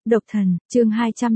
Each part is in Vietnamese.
Độc thần, chương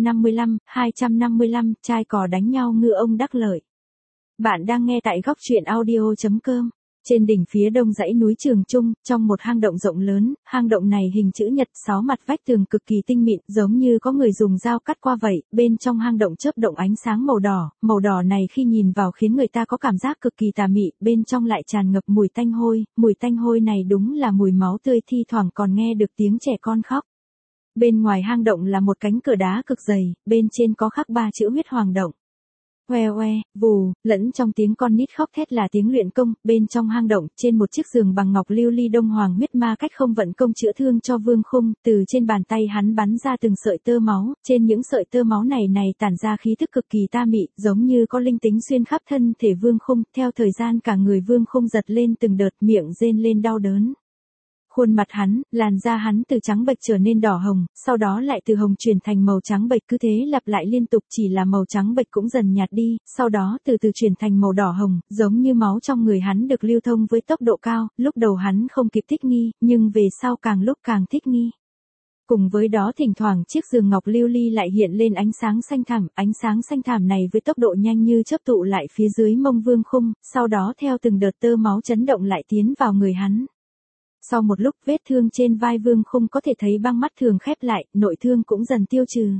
255, trai cò đánh nhau ngư ông đắc lợi. Bạn đang nghe tại góc truyện audio.com. Trên đỉnh phía đông dãy núi Trường Trung, trong một hang động rộng lớn, hang động này hình chữ nhật, 6 mặt vách tường cực kỳ tinh mịn, giống như có người dùng dao cắt qua vậy. Bên trong hang động chớp động ánh sáng màu đỏ này khi nhìn vào khiến người ta có cảm giác cực kỳ tà mị, bên trong lại tràn ngập mùi tanh hôi này đúng là mùi máu tươi, thi thoảng còn nghe được tiếng trẻ con khóc. Bên ngoài hang động là một cánh cửa đá cực dày, bên trên có khắc 3 chữ huyết hoàng động. Oe oe, vù, lẫn trong tiếng con nít khóc thét là tiếng luyện công. Bên trong hang động, trên một chiếc giường bằng ngọc lưu ly, Đông Hoàng huyết ma cách không vận công chữa thương cho Vương Khung. Từ trên bàn tay hắn bắn ra từng sợi tơ máu, trên những sợi tơ máu này tản ra khí thức cực kỳ ta mị, giống như có linh tính xuyên khắp thân thể Vương Khung. Theo thời gian cả người Vương Khung giật lên từng đợt, miệng rên lên đau đớn. Khuôn mặt hắn, làn da hắn từ trắng bệch trở nên đỏ hồng, sau đó lại từ hồng chuyển thành màu trắng bệch, cứ thế lặp lại liên tục, chỉ là màu trắng bệch cũng dần nhạt đi, sau đó từ từ chuyển thành màu đỏ hồng, giống như máu trong người hắn được lưu thông với tốc độ cao. Lúc đầu hắn không kịp thích nghi, nhưng về sau càng lúc càng thích nghi. Cùng với đó thỉnh thoảng chiếc giường ngọc lưu ly lại hiện lên ánh sáng xanh thẳm này với tốc độ nhanh như chớp tụ lại phía dưới mông Vương Khung, sau đó theo từng đợt tơ máu chấn động lại tiến vào người hắn. Sau một lúc, vết thương trên vai Vương Khung có thể thấy băng mắt thường khép lại, nội thương cũng dần tiêu trừ.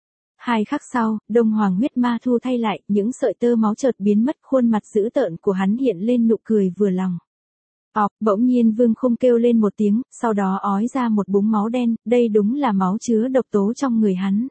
2 khắc sau, Đông Hoàng huyết ma thu thay lại, những sợi tơ máu chợt biến mất, khuôn mặt dữ tợn của hắn hiện lên nụ cười vừa lòng. Bỗng nhiên Vương Khung kêu lên một tiếng, sau đó ói ra một búng máu đen, đây đúng là máu chứa độc tố trong người hắn.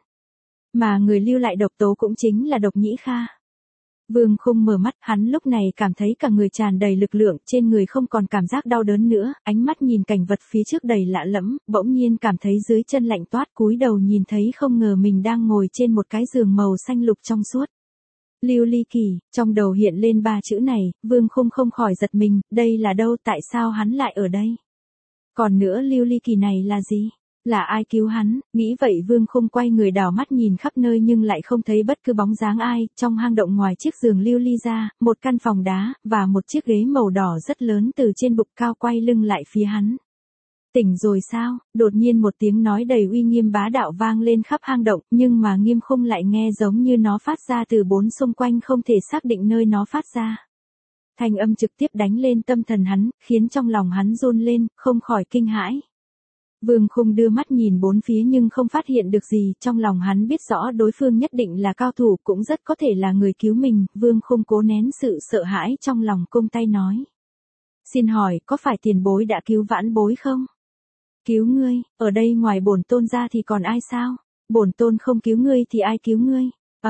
Mà người lưu lại độc tố cũng chính là Độc Nhĩ Kha. Vương Khung mở mắt, hắn lúc này cảm thấy cả người tràn đầy lực lượng, trên người không còn cảm giác đau đớn nữa, ánh mắt nhìn cảnh vật phía trước đầy lạ lẫm, bỗng nhiên cảm thấy dưới chân lạnh toát, cúi đầu nhìn thấy không ngờ mình đang ngồi trên một cái giường màu xanh lục trong suốt. Lưu ly kỳ, trong đầu hiện lên 3 chữ này, Vương Khung không khỏi giật mình, đây là đâu, tại sao hắn lại ở đây? Còn nữa, lưu ly kỳ này là gì? Là ai cứu hắn? Nghĩ vậy Vương Khung quay người đảo mắt nhìn khắp nơi nhưng lại không thấy bất cứ bóng dáng ai. Trong hang động ngoài chiếc giường lưu ly ra, một căn phòng đá, và một chiếc ghế màu đỏ rất lớn từ trên bục cao quay lưng lại phía hắn. Tỉnh rồi sao? Đột nhiên một tiếng nói đầy uy nghiêm bá đạo vang lên khắp hang động, nhưng mà Nghiêm Khung lại nghe giống như nó phát ra từ 4 xung quanh, không thể xác định nơi nó phát ra. Thanh âm trực tiếp đánh lên tâm thần hắn, khiến trong lòng hắn run lên, không khỏi kinh hãi. Vương Khung đưa mắt nhìn bốn phía nhưng không phát hiện được gì, trong lòng hắn biết rõ đối phương nhất định là cao thủ, cũng rất có thể là người cứu mình. Vương Khung cố nén sự sợ hãi trong lòng, cung tay nói: "Xin hỏi, có phải tiền bối đã cứu vãn bối không?" "Cứu ngươi? Ở đây ngoài bổn tôn ra thì còn ai sao? Bổn tôn không cứu ngươi thì ai cứu ngươi?"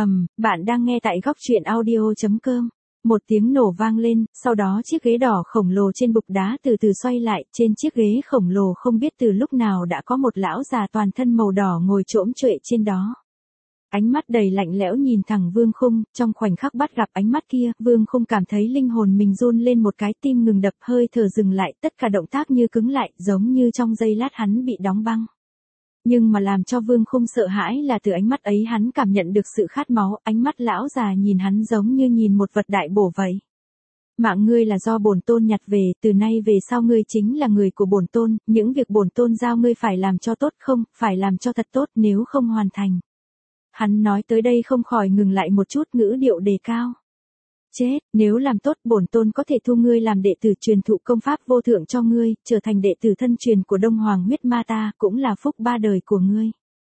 Bạn đang nghe tại góc truyện audio.com. Một tiếng nổ vang lên, sau đó chiếc ghế đỏ khổng lồ trên bục đá từ từ xoay lại, trên chiếc ghế khổng lồ không biết từ lúc nào đã có một lão già toàn thân màu đỏ ngồi chỗm choệ trên đó. Ánh mắt đầy lạnh lẽo nhìn thẳng Vương Khung, trong khoảnh khắc bắt gặp ánh mắt kia, Vương Khung cảm thấy linh hồn mình run lên một cái, tim ngừng đập, hơi thở dừng lại, tất cả động tác như cứng lại, giống như trong giây lát hắn bị đóng băng. Nhưng mà làm cho Vương Khung sợ hãi là từ ánh mắt ấy hắn cảm nhận được sự khát máu, ánh mắt lão già nhìn hắn giống như nhìn một vật đại bổ vậy. "Mạng ngươi là do bổn tôn nhặt về, từ nay về sau ngươi chính là người của bổn tôn, những việc bổn tôn giao ngươi phải làm cho tốt, không, phải làm cho thật tốt, nếu không hoàn thành." Hắn nói tới đây không khỏi ngừng lại một chút, ngữ điệu đề cao. "Chết, nếu làm tốt bổn tôn có thể thu ngươi làm đệ tử, truyền thụ công pháp vô thượng cho ngươi, trở thành đệ tử thân truyền của Đông Hoàng huyết ma ta, cũng là phúc 3 đời của ngươi.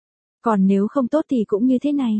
Còn nếu không tốt thì cũng như thế này."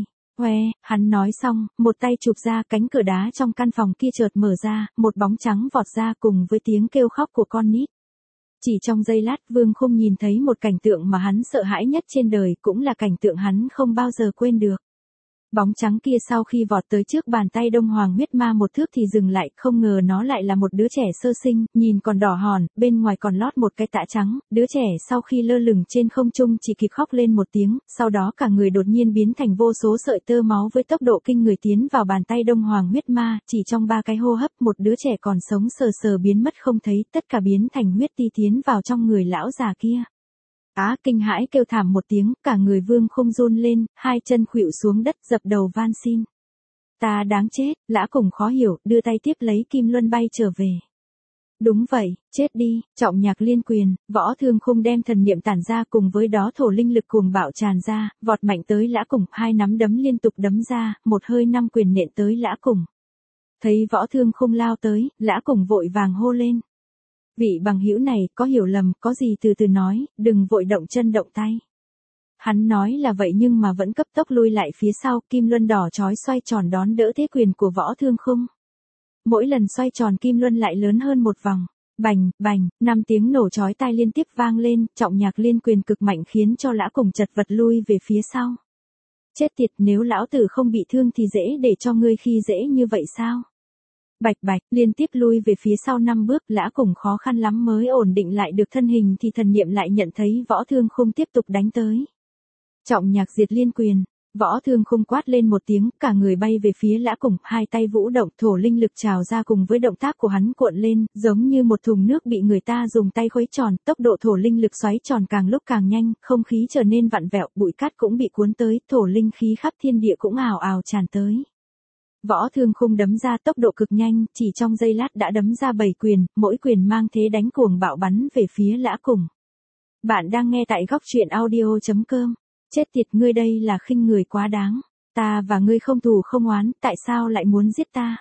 Hắn nói xong, một tay chụp ra, cánh cửa đá trong căn phòng kia chợt mở ra, một bóng trắng vọt ra cùng với tiếng kêu khóc của con nít. Chỉ trong giây lát, Vương Khung nhìn thấy một cảnh tượng mà hắn sợ hãi nhất trên đời, cũng là cảnh tượng hắn không bao giờ quên được. Bóng trắng kia sau khi vọt tới trước bàn tay Đông Hoàng huyết ma một thước thì dừng lại, không ngờ nó lại là một đứa trẻ sơ sinh, nhìn còn đỏ hòn, bên ngoài còn lót một cái tã trắng. Đứa trẻ sau khi lơ lửng trên không trung chỉ kịp khóc lên một tiếng, sau đó cả người đột nhiên biến thành vô số sợi tơ máu với tốc độ kinh người tiến vào bàn tay Đông Hoàng huyết ma, chỉ trong 3 cái hô hấp một đứa trẻ còn sống sờ biến mất không thấy, tất cả biến thành huyết ti tiến vào trong người lão già kia. Kinh hãi kêu thảm một tiếng, cả người Vương Khung run lên, 2 chân khuỵu xuống đất, dập đầu van xin: "Ta đáng chết." Lã Cùng khó hiểu, đưa tay tiếp lấy kim luân bay trở về. Đúng vậy, chết đi, Trọng Nhạc liên quyền, Võ Thương Khung đem thần niệm tản ra cùng với đó thổ linh lực cuồng bạo tràn ra, vọt mạnh tới Lã Cùng, hai nắm đấm liên tục đấm ra, một hơi năm quyền nện tới Lã Cùng. Thấy Võ Thương Khung lao tới, Lã Cùng vội vàng hô lên. Vị bằng hữu này, có hiểu lầm, có gì từ từ nói, đừng vội động chân động tay. Hắn nói là vậy nhưng mà vẫn cấp tốc lui lại phía sau, kim luân đỏ chói xoay tròn đón đỡ thế quyền của Võ Thương Khung. Mỗi lần xoay tròn kim luân lại lớn hơn một vòng. Bành, bành, 5 tiếng nổ chói tai liên tiếp vang lên, Trọng Nhạc liên quyền cực mạnh khiến cho Lã Cùng chật vật lui về phía sau. Chết tiệt, nếu lão tử không bị thương thì dễ để cho ngươi khi dễ như vậy sao? Bạch bạch, liên tiếp lui về phía sau 5 bước, Lã Cùng khó khăn lắm mới ổn định lại được thân hình thì thần niệm lại nhận thấy Võ Thương Khung tiếp tục đánh tới. Trọng Nhạc diệt liên quyền, Võ Thương Khung quát lên một tiếng, cả người bay về phía Lã Cùng, hai tay vũ động, thổ linh lực trào ra cùng với động tác của hắn cuộn lên, giống như một thùng nước bị người ta dùng tay khuấy tròn, tốc độ thổ linh lực xoáy tròn càng lúc càng nhanh, không khí trở nên vặn vẹo, bụi cát cũng bị cuốn tới, thổ linh khí khắp thiên địa cũng ào ào tràn tới. Võ Thương Khung đấm ra tốc độ cực nhanh, chỉ trong giây lát đã đấm ra 7 quyền, mỗi quyền mang thế đánh cuồng bạo bắn về phía Lã Cùng. Bạn đang nghe tại góc truyện audio.com. Chết tiệt, ngươi đây là khinh người quá đáng. Ta và ngươi không thù không oán, tại sao lại muốn giết ta?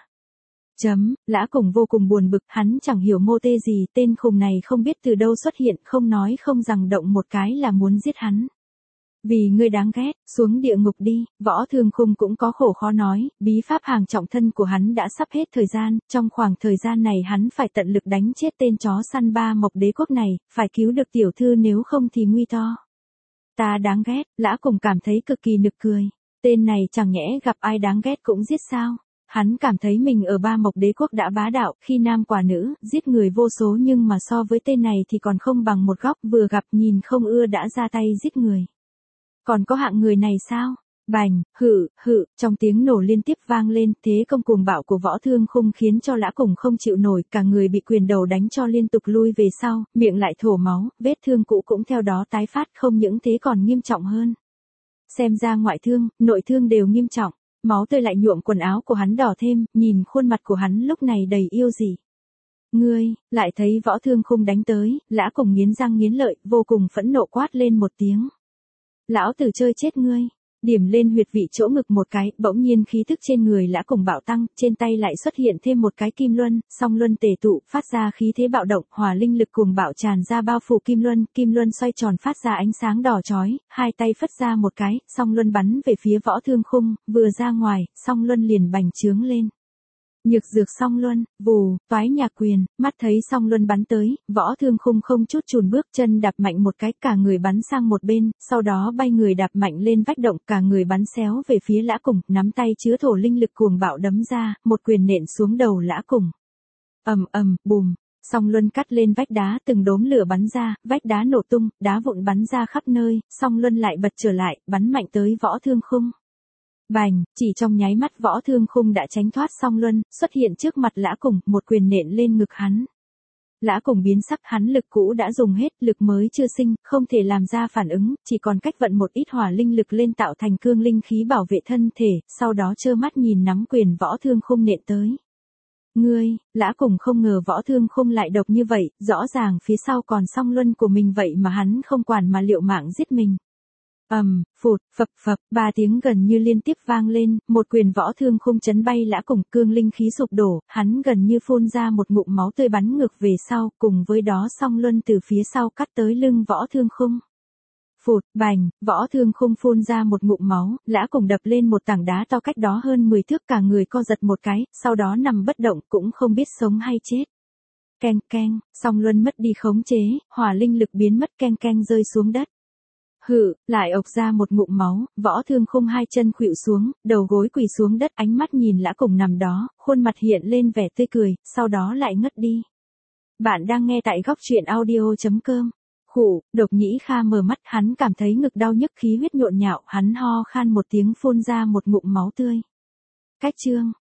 Lã Cùng vô cùng buồn bực, hắn chẳng hiểu mô tê gì, tên khùng này không biết từ đâu xuất hiện, không nói không rằng động một cái là muốn giết hắn. Vì ngươi đáng ghét, xuống địa ngục đi. Võ Thương Khung cũng có khổ khó nói, bí pháp hàng trọng thân của hắn đã sắp hết thời gian, trong khoảng thời gian này hắn phải tận lực đánh chết tên chó săn ba mộc đế quốc này, phải cứu được tiểu thư nếu không thì nguy to. Ta đáng ghét, Lã Cùng cảm thấy cực kỳ nực cười. Tên này chẳng nhẽ gặp ai đáng ghét cũng giết sao? Hắn cảm thấy mình ở ba mộc đế quốc đã bá đạo, khi nam quả nữ, giết người vô số nhưng mà so với tên này thì còn không bằng một góc, vừa gặp nhìn không ưa đã ra tay giết người. Còn có hạng người này sao? Bành, trong tiếng nổ liên tiếp vang lên, thế công cuồng bạo của Võ Thương Khung khiến cho Lã Cùng không chịu nổi, cả người bị quyền đầu đánh cho liên tục lui về sau, miệng lại thổ máu, vết thương cũ cũng theo đó tái phát, không những thế còn nghiêm trọng hơn. Xem ra ngoại thương, nội thương đều nghiêm trọng, máu tươi lại nhuộm quần áo của hắn đỏ thêm, nhìn khuôn mặt của hắn lúc này đầy yêu dị. Ngươi, lại thấy Võ Thương Khung đánh tới, Lã Cùng nghiến răng nghiến lợi, vô cùng phẫn nộ quát lên một tiếng. Lão tử chơi chết ngươi. Điểm lên huyệt vị chỗ ngực một cái, bỗng nhiên khí thức trên người Lã Cùng bạo tăng, trên tay lại xuất hiện thêm một cái kim luân, song luân tề tụ, phát ra khí thế bạo động, hỏa linh lực cuồng bạo tràn ra bao phủ kim luân xoay tròn phát ra ánh sáng đỏ chói, hai tay phất ra một cái, song luân bắn về phía Võ Thương Khung, vừa ra ngoài, song luân liền bành trướng lên. Nhược dược song luân, vù, toái nhạc quyền, mắt thấy song luân bắn tới, Võ Thương Khung không chút chùn bước, chân đạp mạnh một cái, cả người bắn sang một bên, sau đó bay người đạp mạnh lên vách động, cả người bắn xéo về phía Lã Cùng, nắm tay chứa thổ linh lực cuồng bạo đấm ra, một quyền nện xuống đầu Lã Cùng. Bùm, song luân cắt lên vách đá, từng đốm lửa bắn ra, vách đá nổ tung, đá vụn bắn ra khắp nơi, song luân lại bật trở lại, bắn mạnh tới Võ Thương Khung. Bành, chỉ trong nháy mắt Võ Thương Khung đã tránh thoát song luân, xuất hiện trước mặt Lã Cùng, một quyền nện lên ngực hắn. Lã Cùng biến sắc, hắn lực cũ đã dùng hết, lực mới chưa sinh, không thể làm ra phản ứng, chỉ còn cách vận một ít hỏa linh lực lên tạo thành cương linh khí bảo vệ thân thể, sau đó trơ mắt nhìn nắm quyền Võ Thương Khung nện tới. Ngươi, Lã Cùng không ngờ Võ Thương Khung lại độc như vậy, rõ ràng phía sau còn song luân của mình vậy mà hắn không quản mà liệu mạng giết mình. Phụt, phập, 3 tiếng gần như liên tiếp vang lên, một quyền Võ Thương Khung chấn bay Lã Cùng, cương linh khí sụp đổ, hắn gần như phun ra một ngụm máu tươi bắn ngược về sau, cùng với đó song luân từ phía sau cắt tới lưng Võ Thương Khung. Phụt, bành, Võ Thương Khung phun ra một ngụm máu, Lã Cùng đập lên một tảng đá to cách đó hơn 10 thước, cả người co giật một cái, sau đó nằm bất động, cũng không biết sống hay chết. Keng, song luân mất đi khống chế, hỏa linh lực biến mất, keng rơi xuống đất. Lại ộc ra một ngụm máu, Võ Thương Khung hai chân khuỵu xuống, đầu gối quỳ xuống đất, ánh mắt nhìn Lã Cùng nằm đó, khuôn mặt hiện lên vẻ tươi cười, sau đó lại ngất đi. Bạn đang nghe tại góc truyện audio.com. Độc Nhĩ Kha mở mắt, hắn cảm thấy ngực đau nhức, khí huyết nhộn nhạo, hắn ho khan một tiếng phun ra một ngụm máu tươi. Cách chương